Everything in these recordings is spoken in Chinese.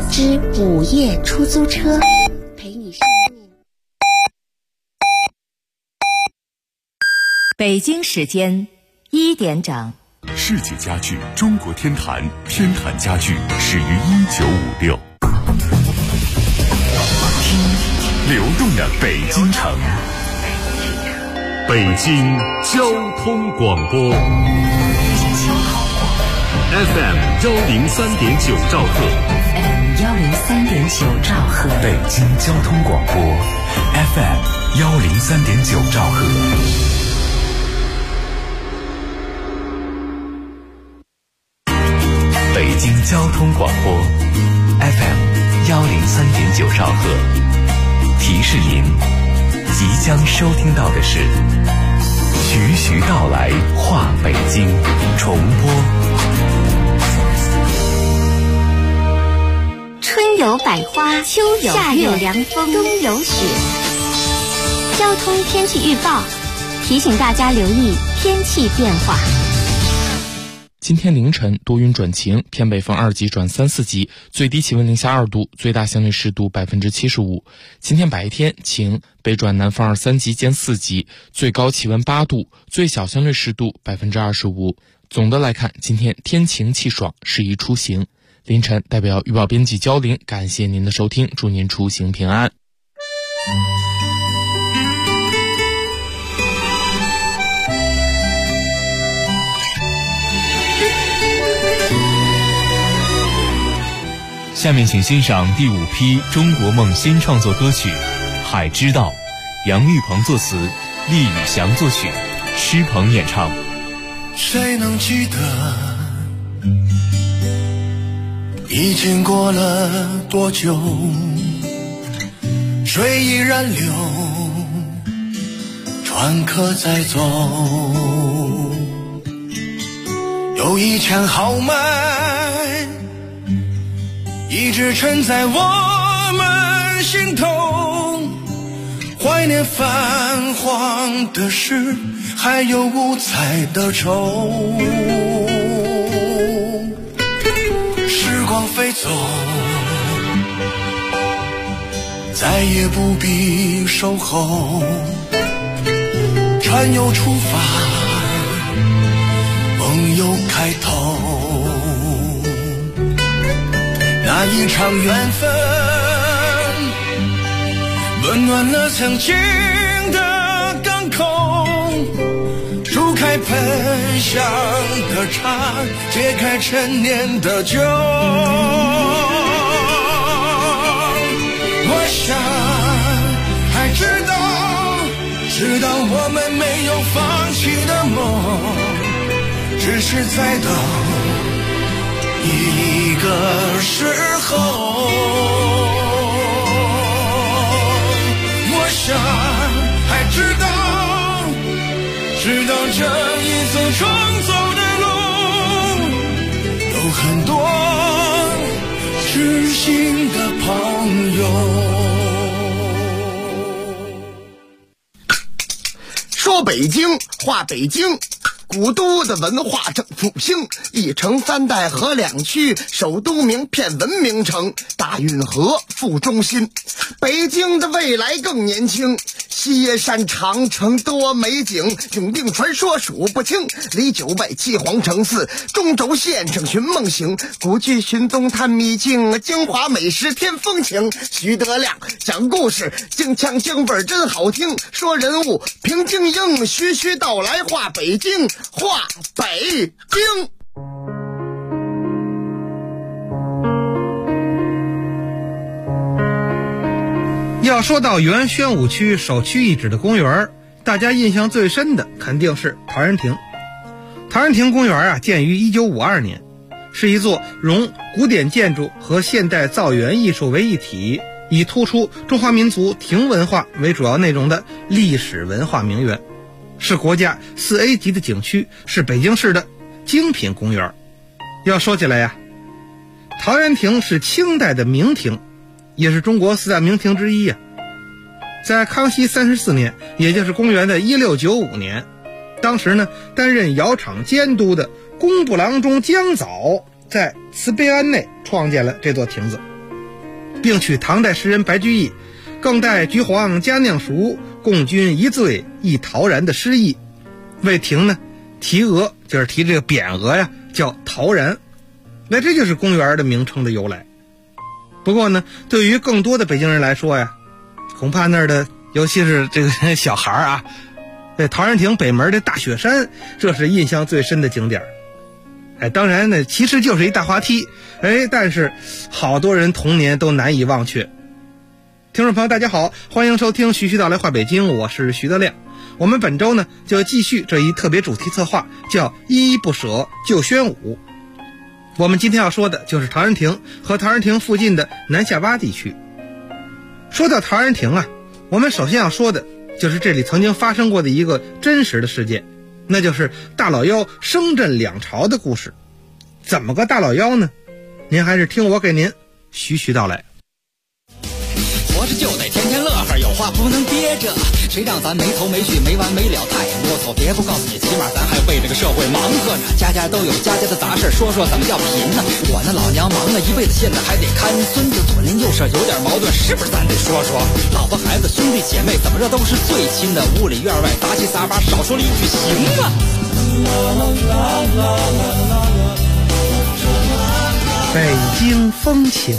之午夜出租车，陪你上路。 北京时间1点整。 世纪家具中国天坛，天坛家具始于1956。听流动的北京城，北京交通广播 FM 103.9兆赫， 103.9兆赫， 北京交通广播 FM 103.9兆赫。北京交通广播 FM 103.9兆赫，提示您即将收听到的是徐徐道来话北京重播。 春有百花，秋有夏有凉风，冬有雪。交通天气预报提醒大家留意天气变化。 今天凌晨多云转晴，偏北风2级转3、4级，最低气温零下2度，最大相对湿度75%。今天白天晴，北转南风2、3级见4级，最高气温8度，最小相对湿度25%。总的来看，今天天晴气爽，适宜出行。凌晨代表预报编辑焦玲，感谢您的收听，祝您出行平安。 下面请欣赏第5批中国梦新创作歌曲《海之道》，杨玉鹏作词，厉宇翔作曲，施鹏演唱。 谁能记得已经过了多久，水依然流，船可在走，有一腔豪迈一直沉在我们心头，怀念泛黄的诗，还有五彩的愁。时光飞走，再也不必守候，船又出发，梦又开头。那一场缘分温暖了曾经的港口，煮开喷香的茶，解开陈年的酒。我想还知道我们没有放弃的梦，只是在等一个时候。我想还知道这一次重走的路，有很多知心的朋友。 说北京话北京，古都的文化正复兴，一城3代河2区，首都名片文明城，大运河副中心。北京的未来更年轻，西山长城多美景，永定传说数不清，离9外7皇城4，中轴线上寻梦行，古剧寻踪探秘境，京华美食添风情。徐德亮讲故事，京腔京味真好听，说人物评京英，徐徐道来话北京，话北京。 要说到原宣武区首屈一指的公园，大家印象最深的肯定是陶然亭。陶然亭公园建于1952年，是一座融古典建筑和现代造园艺术为一体，以突出中华民族亭文化为主要内容的历史文化名园，是国家4A 级的景区，是北京市的精品公园。要说起来陶然亭是清代的名亭，也是中国4大名亭之一在康熙34年，也就是公元的1695年，当时呢担任窑厂监督的工部郎中江藻在慈悲庵内创建了这座亭子。 并取唐代诗人白居易更待橘黄佳酿熟，共君一醉一陶然的诗意，为亭呢题额，就是题这个匾额呀，叫陶然。那这就是公园的名称的由来。不过呢，对于更多的北京人来说呀，恐怕那儿的尤其是这个小孩啊，这陶然亭北门的大雪山，这是印象最深的景点。当然呢，其实就是一大滑梯，但是好多人童年都难以忘却。听众朋友大家好，欢迎收听徐徐道来话北京，我是徐德亮。我们本周呢就继续这一特别主题策划，叫依依不舍救宣武。我们今天要说的就是陶然亭和陶然亭附近的南下洼地区。说到陶然亭啊，我们首先要说的就是这里曾经发生过的一个真实的事件，那就是大老妖声震两朝的故事。怎么个大老妖呢？您还是听我给您徐徐道来。 活着就得天天乐呵，有话不能憋着，谁让咱没头没绪没完没了太啰嗦，别不告诉你，起码咱还为这个社会忙活呢。家家都有家家的杂事，说说怎么叫贫呢？我那老娘忙了一辈子，现在还得看孙子，左邻右舍有点矛盾，是不是咱得说说？老婆孩子兄弟姐妹怎么着都是最亲的，屋里院外杂七杂八，少说了一句行吗？ 北京风情。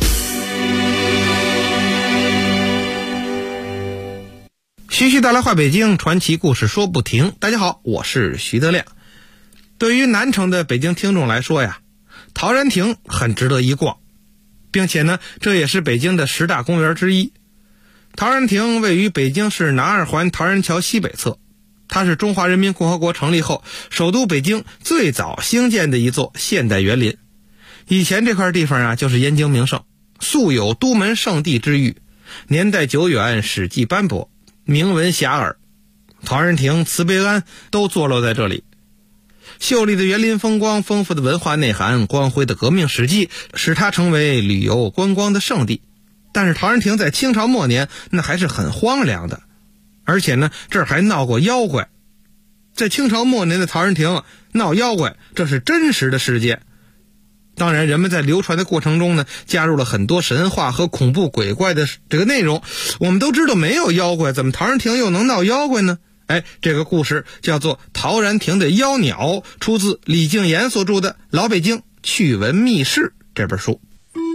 徐徐道来话北京，传奇故事说不停。大家好，我是徐德亮。对于南城的北京听众来说呀，陶然亭很值得一逛，并且呢，这也是北京的10大公园之一。陶然亭位于北京市南二环陶然桥西北侧，它是中华人民共和国成立后首都北京最早兴建的一座现代园林。以前这块地方啊，就是燕京名胜，素有都门圣地之誉，年代久远，史迹斑驳，名闻遐迩。陶然亭、慈悲庵都坐落在这里。秀丽的园林风光，丰富的文化内涵，光辉的革命史迹，使它成为旅游观光的圣地。但是陶然亭在清朝末年那还是很荒凉的，而且呢，这儿还闹过妖怪。在清朝末年的陶然亭闹妖怪，这是真实的事件。当然，人们在流传的过程中呢，加入了很多神话和恐怖鬼怪的这个内容。我们都知道没有妖怪，怎么陶然亭又能闹妖怪呢？这个故事叫做《陶然亭的妖鸟》，出自李敬言所著的《老北京趣闻秘事》这本书。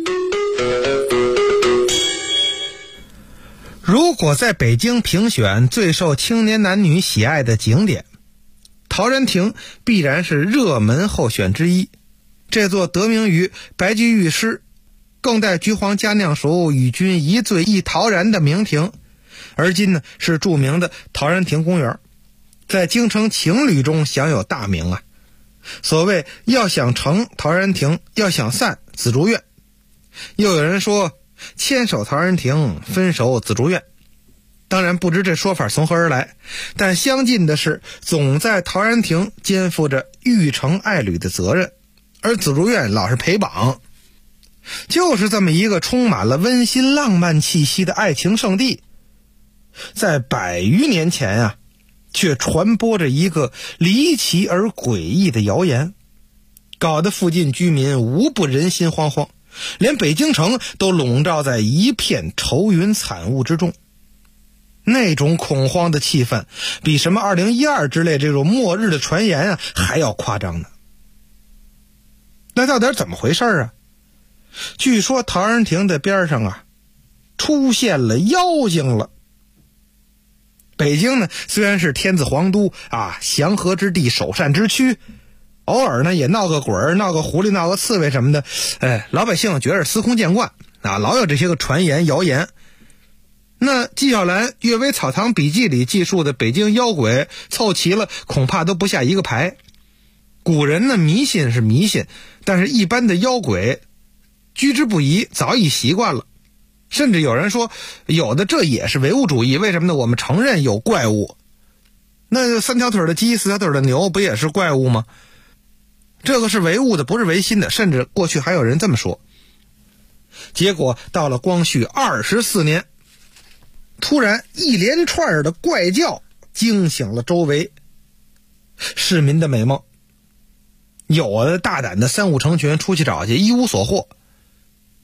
如果在北京评选最受青年男女喜爱的景点，陶然亭必然是热门候选之一。这座得名于白居易诗更待橘黄佳酿熟，与君一醉一陶然的名亭，而今呢是著名的陶然亭公园，在京城情侣中享有大名啊。所谓要想成陶然亭，要想散紫竹院。又有人说牵手陶然亭，分手紫竹院。当然不知这说法从何而来，但相近的是总在陶然亭肩负着育成爱侣的责任，而紫竹院老是陪绑。就是这么一个充满了温馨浪漫气息的爱情圣地，在100余年前啊，却传播着一个离奇而诡异的谣言，搞得附近居民无不人心惶惶，连北京城都笼罩在一片愁云惨雾之中。那种恐慌的气氛比什么2012之类这种末日的传言啊还要夸张呢。那到底怎么回事啊？据说陶然亭的边上啊出现了妖精了。北京呢虽然是天子皇都啊，祥和之地，首善之区，偶尔呢也闹个鬼儿，闹个狐狸，闹个刺猬什么的，老百姓觉得司空见惯啊，老有这些个传言谣言。那纪晓岚《阅微草堂笔记》里记述的北京妖鬼凑齐了恐怕都不下一个排。古人呢迷信是迷信，但是一般的妖鬼居之不疑，早已习惯了。甚至有人说有的这也是唯物主义，为什么呢？我们承认有怪物，那3条腿的鸡4条腿的牛不也是怪物吗？这个是唯物的，不是唯心的，甚至过去还有人这么说。结果到了光绪24年，突然一连串的怪叫惊醒了周围市民的美梦，有的大胆的3、5成群出去找去，一无所获。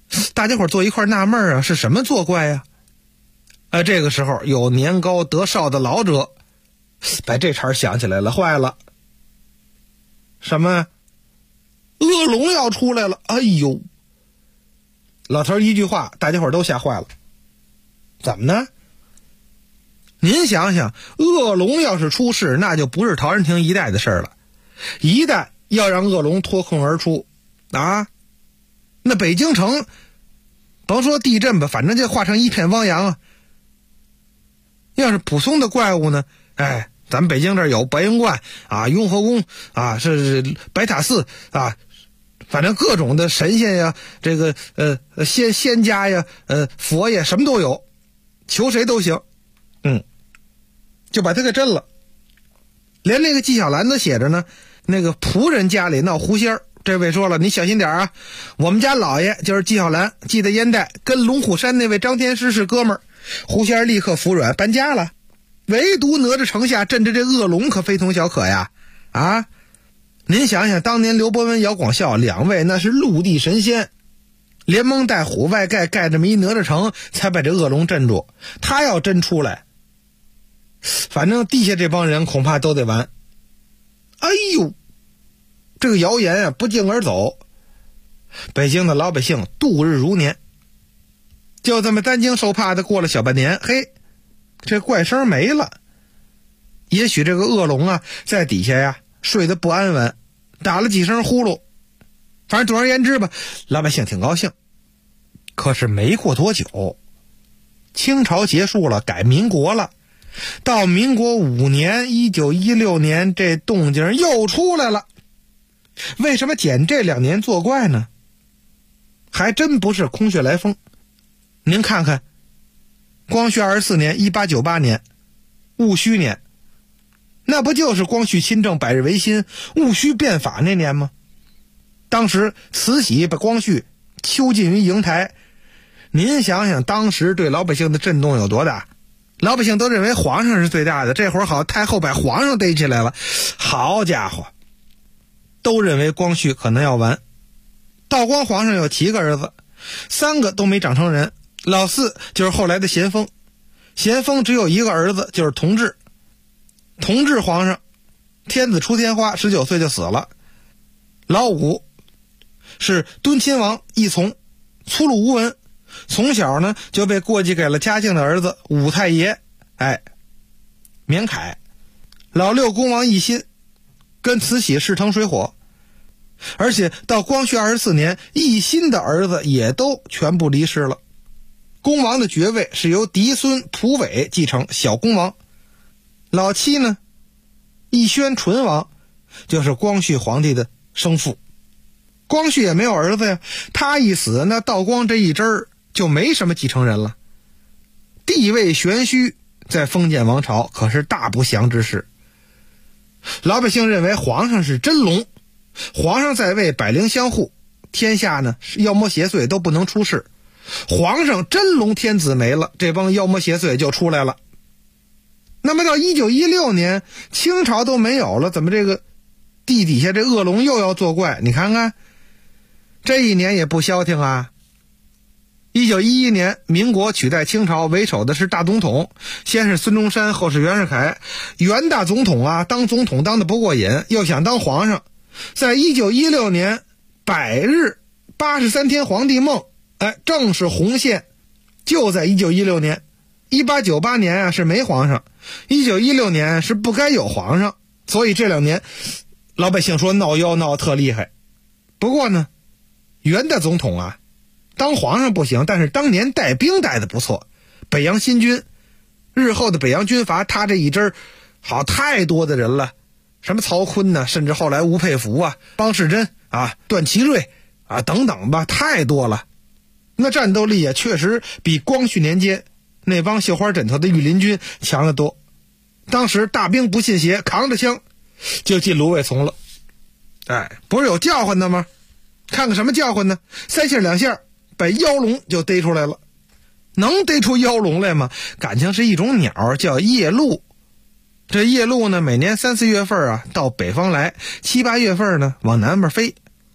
大家伙坐一块纳闷啊，是什么作怪呀？这个时候有年高德少的老者把这茬想起来了，坏了，什么恶龙要出来了！哎呦，老头一句话，大家伙都吓坏了。怎么呢？您想想，恶龙要是出世，那就不是陶然亭一带的事了。一旦要让恶龙脱困而出啊，那北京城甭说地震吧，反正就化成一片汪洋啊。要是普通的怪物呢，咱们北京这儿有白云观啊、雍和宫啊、是白塔寺啊，反正各种的神仙呀，这个仙家呀、佛爷什么都有，求谁都行。就把他给震了。连那个纪晓岚都写着呢，那个仆人家里闹狐仙儿，这位说了，你小心点啊，我们家老爷就是纪晓岚，记得烟袋跟龙虎山那位张天师是哥们儿。狐仙儿立刻服软搬家了，唯独哪吒城下镇着这恶龙可非同小可呀！啊，您想想，当年刘伯温、姚广孝两位那是陆地神仙，连蒙带虎外盖这么一哪吒城，才把这恶龙镇住。他要真出来，反正地下这帮人恐怕都得完。哎呦，这个谣言啊不胫而走，北京的老百姓度日如年。就这么担惊受怕的过了小半年，嘿，这怪声没了。也许这个恶龙啊在底下呀睡得不安稳，打了几声呼噜，反正总而言之吧，老百姓挺高兴。可是没过多久，清朝结束了，改民国了。到民国5年1916年，这动静又出来了。为什么捡这2年作怪呢？还真不是空穴来风。您看看，光绪24年1898年戊戌年，那不就是光绪亲政百日维新戊戌变法那年吗？当时慈禧把光绪囚禁于瀛台，您想想当时对老百姓的震动有多大。老百姓都认为皇上是最大的，这会儿好，太后把皇上逮起来了，好家伙，都认为光绪可能要完。道光皇上有7个儿子，3个都没长成人，老4就是后来的咸丰，咸丰只有1个儿子，就是同治。同治皇上天子出天花，19岁就死了。老5是敦亲王奕从，粗鲁无闻，从小呢就被过继给了嘉靖的儿子武太爷，绵凯。老6恭王奕欣跟慈禧势成水火，而且到光绪24年，奕欣的儿子也都全部离世了。恭王的爵位是由嫡孙溥伟继承，小恭王。老7呢，奕宣纯王，就是光绪皇帝的生父。光绪也没有儿子呀，他一死，那道光这一支儿就没什么继承人了。地位悬虚，在封建王朝可是大不祥之事。老百姓认为皇上是真龙，皇上在位，百灵相护，天下呢妖魔邪祟都不能出世。皇上真龙天子没了，这帮妖魔邪祟就出来了。那么到1916年，清朝都没有了，怎么这个地底下这恶龙又要作怪？你看看，这一年也不消停啊。1911年，民国取代清朝为首的是大总统，先是孙中山，后是袁世凯。袁大总统啊，当总统当得不过瘾，又想当皇上。在1916年100日83天皇帝梦，正是红线，就在1916年。1898年啊是没皇上，1916年是不该有皇上，所以这2年老百姓说闹妖闹得特厉害。不过呢，袁大总统啊当皇上不行，但是当年带兵带得不错，北洋新军，日后的北洋军阀，他这一支好太多的人了，什么曹锟呢，甚至后来吴佩孚啊、邦世珍啊、段祺瑞啊等等吧，太多了。那战斗力啊确实比光绪年间那帮绣花枕头的御林军强得多。当时大兵不信邪，扛着枪就进芦苇丛了。不是有叫唤的吗？看看什么叫唤呢？3下2下把妖龙就逮出来了。能逮出妖龙来吗？感情是一种鸟，叫夜鹭。这夜鹭呢，每年3、4月份啊到北方来，7、8月份呢往南边飞。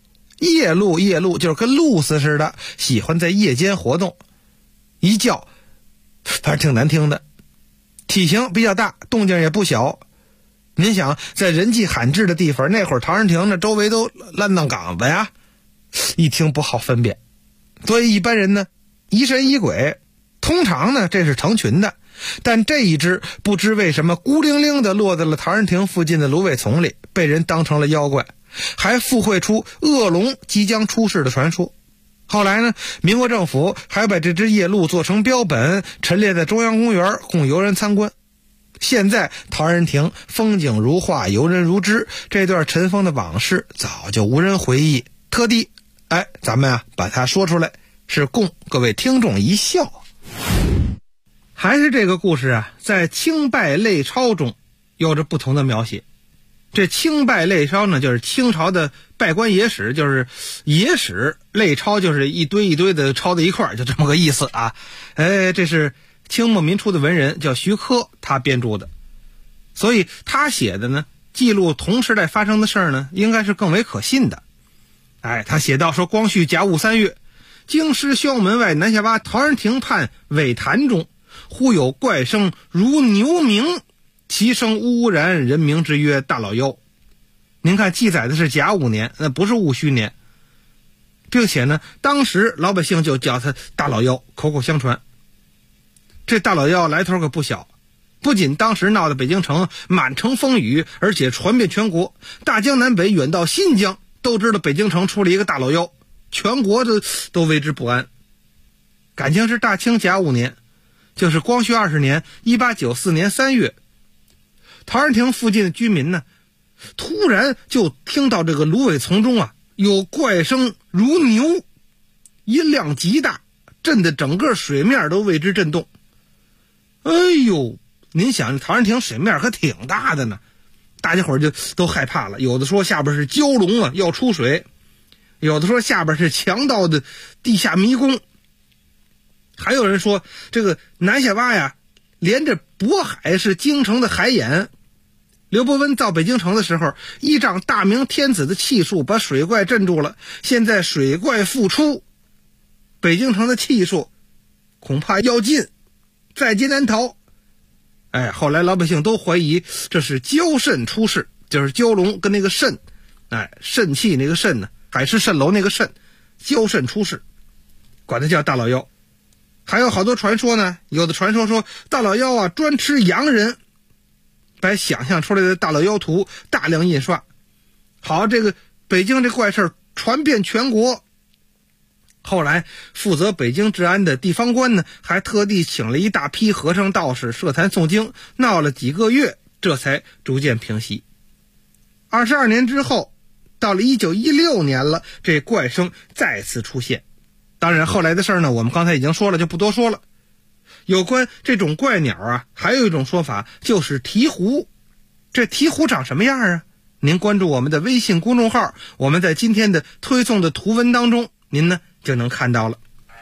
夜鹭就是跟鹭鸶似的，喜欢在夜间活动，一叫反正挺难听的，体型比较大，动静也不小。您想在人迹罕至的地方，那会儿陶然亭呢周围都烂荡岗子呀，一听不好分辨，所以一般人呢疑神疑鬼，通常呢这是成群的，但这一只不知为什么孤零零的落在了陶然亭附近的芦苇丛里，被人当成了妖怪，还附会出恶龙即将出世的传说。后来呢，民国政府还把这只夜鹭做成标本，陈列在中央公园供游人参观。现在陶然亭风景如画，游人如织，这段尘封的往事早就无人回忆，特地咱们把它说出来，是供各位听众一笑。还是这个故事在清拜类钞中有着不同的描写。这清拜类钞呢，就是清朝的拜官野史，就是野史，类钞就是一堆一堆的抄在一块，就这么个意思啊。这是清末民初的文人叫徐科，他编著的，所以他写的呢，记录同时代发生的事儿呢，应该是更为可信的。他写到说，光绪甲午3月，京师萧门外南下洼陶然亭畔苇潭中，忽有怪声如牛鸣，其声呜呜然，人名之曰大老妖。您看记载的是甲午年，那不是戊戌年，并且呢，当时老百姓就叫他大老妖，口口相传。这大老妖来头可不小，不仅当时闹得北京城满城风雨，而且传遍全国，大江南北远到新疆都知道北京城出了一个大老妖，全国都为之不安。感情是大清甲午年，就是光绪20年1894年3月，陶然亭附近的居民呢，突然就听到这个芦苇丛中有怪声如牛，音量极大，震得整个水面都为之震动。哎呦，您想陶然亭水面可挺大的呢，大家伙就都害怕了，有的说下边是蛟龙要出水，有的说下边是强盗的地下迷宫，还有人说这个南下洼连着渤海是京城的海眼。刘伯温造北京城的时候，依仗大明天子的气数把水怪镇住了，现在水怪复出，北京城的气数恐怕要尽，在劫难逃。后来老百姓都怀疑这是蛟蜃出世，就是蛟龙跟那个蜃，蜃气那个蜃呢，海市蜃楼那个蜃，蛟蜃出世，管它叫大老妖。还有好多传说呢，有的传说说大老妖专吃洋人，把想象出来的大老妖图大量印刷。好，这个北京这怪事传遍全国。后来负责北京治安的地方官呢，还特地请了一大批和尚道士设坛诵经，闹了几个月，这才逐渐平息。22年之后，到了1916年了，这怪声再次出现。当然后来的事呢，我们刚才已经说了，就不多说了。有关这种怪鸟还有一种说法，就是鹈鹕。这鹈鹕长什么样您关注我们的微信公众号，我们在今天的推送的图文当中，您呢就能看到了。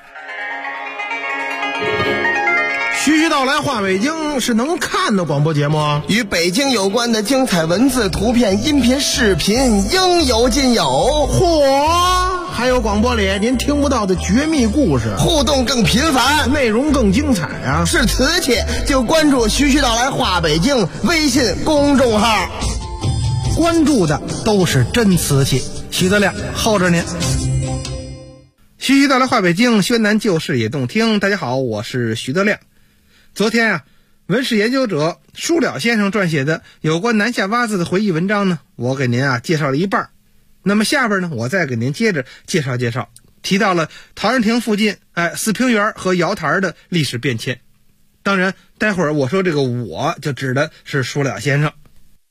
徐徐道来话北京是能看的广播节目， 与北京有关的精彩文字、图片、音频、视频应有尽有。 嚯，还有广播里您听不到的绝密故事， 互动更频繁， 内容更精彩是瓷器就关注徐徐道来话北京微信公众号， 关注的都是真瓷器。 徐德亮候着您。徐徐道来话北京，宣南旧事也动听。大家好，我是徐德亮。昨天文史研究者舒了先生撰写的有关南下洼子的回忆文章呢，我给您介绍了一半。那么下边呢，我再给您接着介绍介绍，提到了陶然亭附近四平园和瑶台的历史变迁。当然待会儿我说这个我就指的是舒了先生。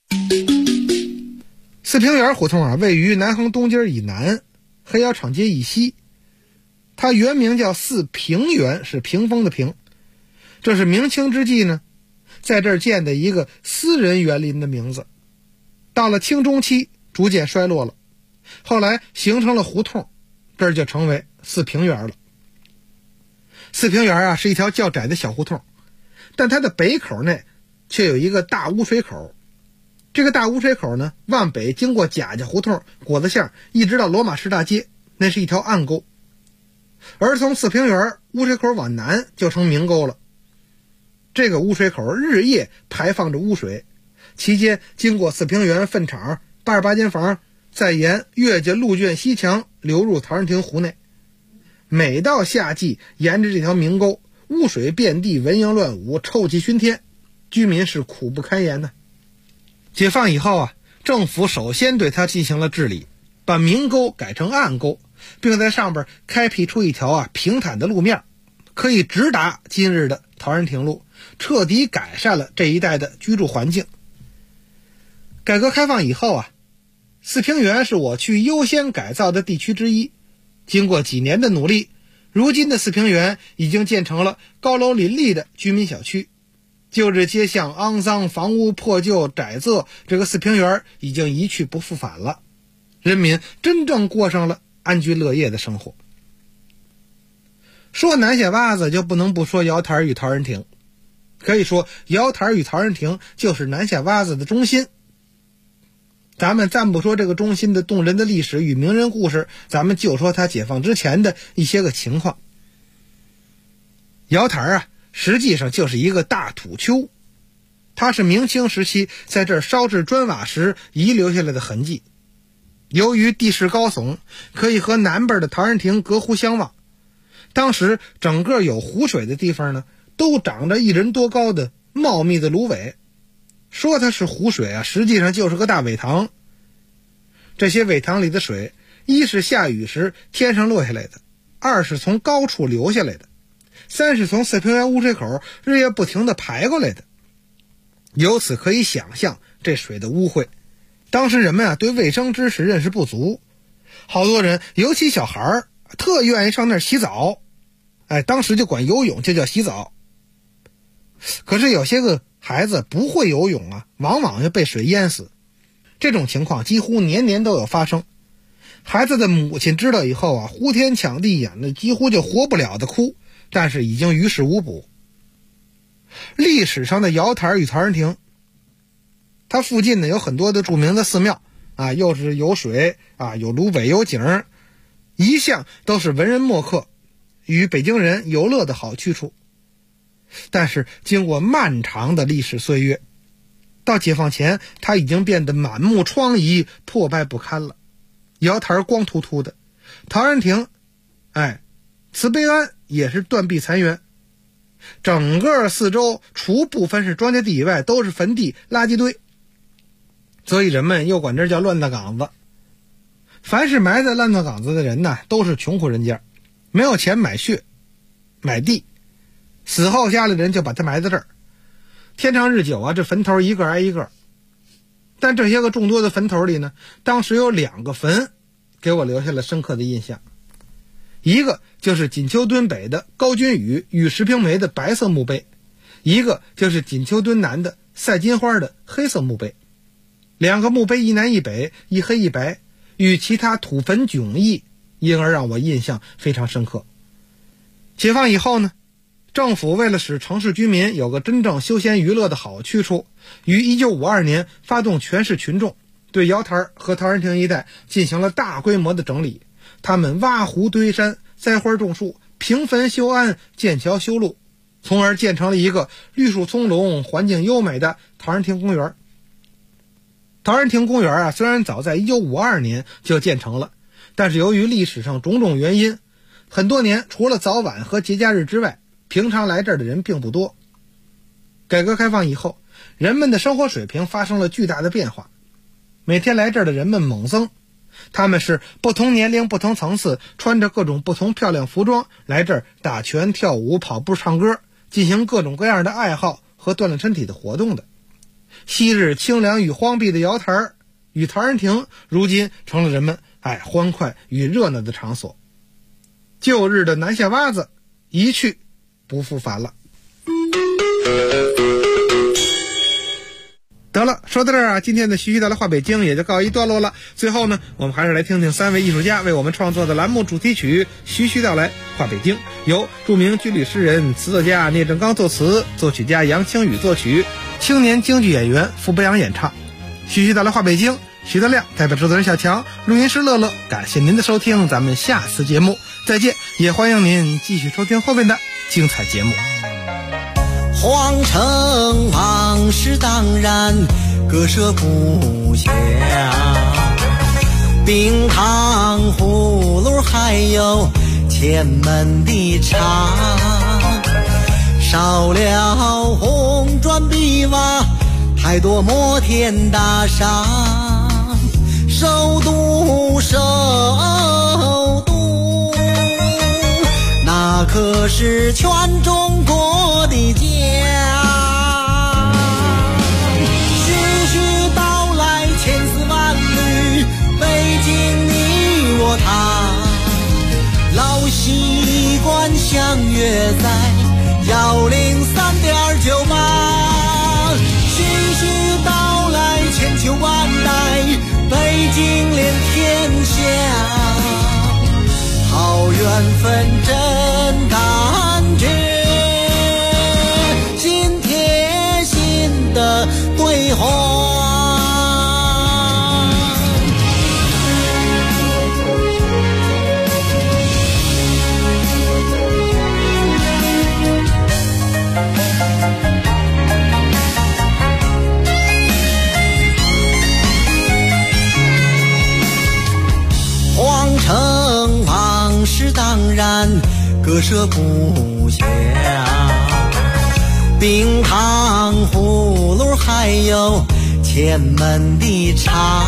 四平园胡同位于南横东街以南，黑窑厂街以西。它原名叫四平园，是屏风的屏。这是明清之际呢，在这儿建的一个私人园林的名字。到了清中期逐渐衰落了，后来形成了胡同，这儿就成为四平园了。四平园是一条较窄的小胡同，但它的北口内却有一个大污水口， 这个大污水口呢，往北经过贾家胡同、果子巷，一直到罗马市大街，那是一条暗沟。而从四平园污水口往南就成明沟了。这个污水口日夜排放着污水，期间经过四平园粪场、88间房，再沿岳家鹿圈西墙流入陶然亭湖内。每到夏季，沿着这条明沟，污水遍地，蚊蝇乱舞，臭气熏天，居民是苦不堪言的。解放以后啊，政府首先对它进行了治理，把明沟改成暗沟，并在上边开辟出一条平坦的路面，可以直达今日的陶然亭路，彻底改善了这一带的居住环境。改革开放以后四平园是我区优先改造的地区之一。经过几年的努力，如今的四平园已经建成了高楼林立的居民小区。旧日街巷肮脏，房屋破旧窄仄，这个四平园已经一去不复返了，人民真正过上了安居乐业的生活。说南下洼子就不能不说瑶台与陶然亭，可以说瑶台与陶然亭就是南下洼子的中心。咱们暂不说这个中心的动人的历史与名人故事，咱们就说它解放之前的一些个情况。瑶台实际上就是一个大土丘，它是明清时期在这儿烧制砖瓦时遗留下来的痕迹。由于地势高耸，可以和南边的陶然亭隔湖相望。当时整个有湖水的地方呢，都长着1人多高的茂密的芦苇。说它是湖水实际上就是个大苇塘。这些苇塘里的水，一是下雨时天上落下来的，二是从高处流下来的，三是从四平园污水口日夜不停地排过来的。由此可以想象这水的污秽。当时人们对卫生知识认识不足，好多人尤其小孩特愿意上那儿洗澡，当时就管游泳就叫洗澡。可是有些个孩子不会游泳往往就被水淹死。这种情况几乎年年都有发生。孩子的母亲知道以后呼天抢地，演的几乎就活不了的哭，但是已经于事无补。历史上的瑶台与陶然亭，它附近呢有很多的著名的寺庙又是有水有芦苇有景，一向都是文人墨客与北京人游乐的好去处。但是经过漫长的历史岁月，到解放前它已经变得满目疮痍，破败不堪了。瑶台光秃秃的，陶然亭慈悲庵也是断壁残垣，整个四周除部分是庄稼地以外都是坟地垃圾堆，所以人们又管这叫乱葬岗子。凡是埋在乱葬岗子的人都是穷苦人家，没有钱买穴买地，死后家里人就把他埋在这儿。天长日久这坟头一个挨一个。但这些个众多的坟头里呢，当时有2个坟给我留下了深刻的印象。一个就是锦秋墩北的高君宇与石平梅的白色墓碑，一个就是锦秋墩南的赛金花的黑色墓碑。2个墓碑一南一北，一黑一白，与其他土坟迥异，因而让我印象非常深刻。解放以后呢，政府为了使城市居民有个真正休闲娱乐的好去处，于1952年发动全市群众对瑶台和陶然亭一带进行了大规模的整理。他们挖湖堆山，栽花种树，平坟修庵，建桥修路，从而建成了一个绿树葱茏、环境优美的陶然亭公园。陶然亭公园虽然早在1952年就建成了，但是由于历史上种种原因，很多年除了早晚和节假日之外，平常来这儿的人并不多。改革开放以后，人们的生活水平发生了巨大的变化，每天来这儿的人们猛增，他们是不同年龄不同层次，穿着各种不同漂亮服装来这儿打拳跳舞跑步唱歌，进行各种各样的爱好和锻炼身体的活动的。昔日清凉与荒僻的瑶台与陶然亭，如今成了人们欢快与热闹的场所。旧日的南下洼子一去不复返了。得了，说到这儿今天的徐徐道来话北京也就告一段落了。最后呢，我们还是来听听3位艺术家为我们创作的栏目主题曲《徐徐道来话北京》，由著名军旅诗人、词作家聂正刚作词，作曲家杨清宇作曲，青年京剧演员傅博洋演唱。 徐徐到来话北京，徐德亮代表制作人小强，录音师乐乐，感谢您的收听，咱们下次节目再见，也欢迎您继续收听后面的精彩节目。 皇城往事当然割舍不下，冰糖葫芦还有前门的茶，少了红砖碧瓦，太多摩天大厦，首都首都，那可是全中国的家。徐徐道来千丝万缕，北京你我他，老习惯相约在103.98。徐徐道来千秋万代，北京连天下，好缘分真感觉，心贴心的对话。皇城往事当然割舍不下，冰糖葫芦还有前门的茶，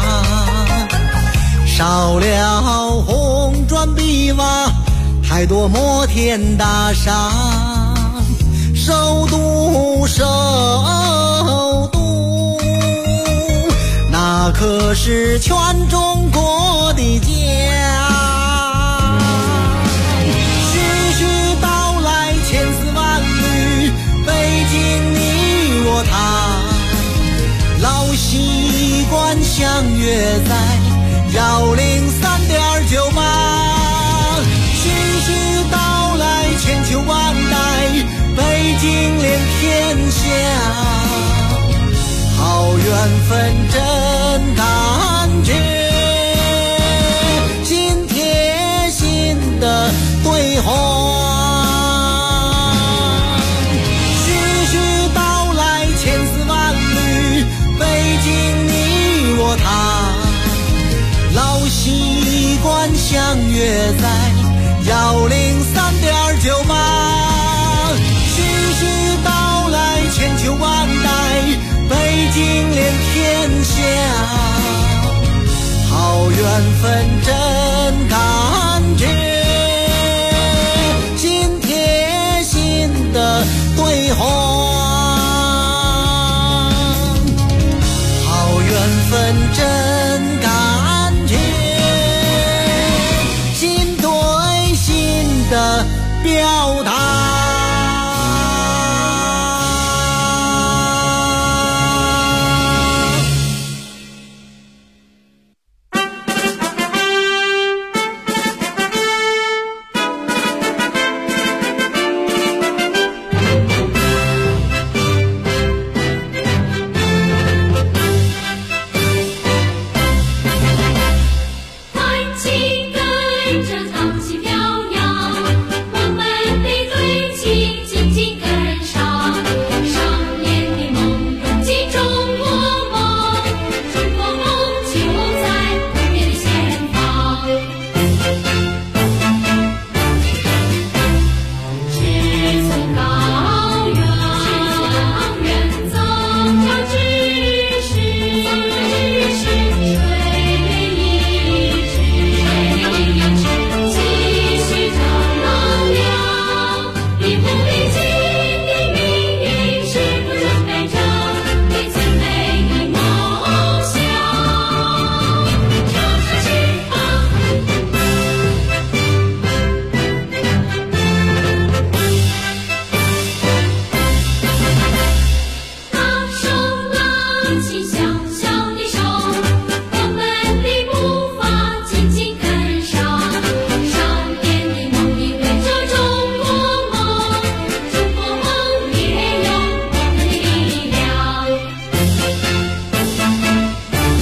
少了红砖碧瓦，太多摩天大厦，首都首都，那可是全中国的家。徐徐道来千丝万缕，北京你我他，老习惯相约在103.98。徐徐道来千秋万代，北京连天下，好缘分真感觉，心贴心的对话。徐徐道来千丝万缕，北京你我他，老习惯相约在103.98。徐徐道来千秋万代，北京连天下，好缘分真感觉，心贴心的对话。好缘分真感觉，心对心的表达。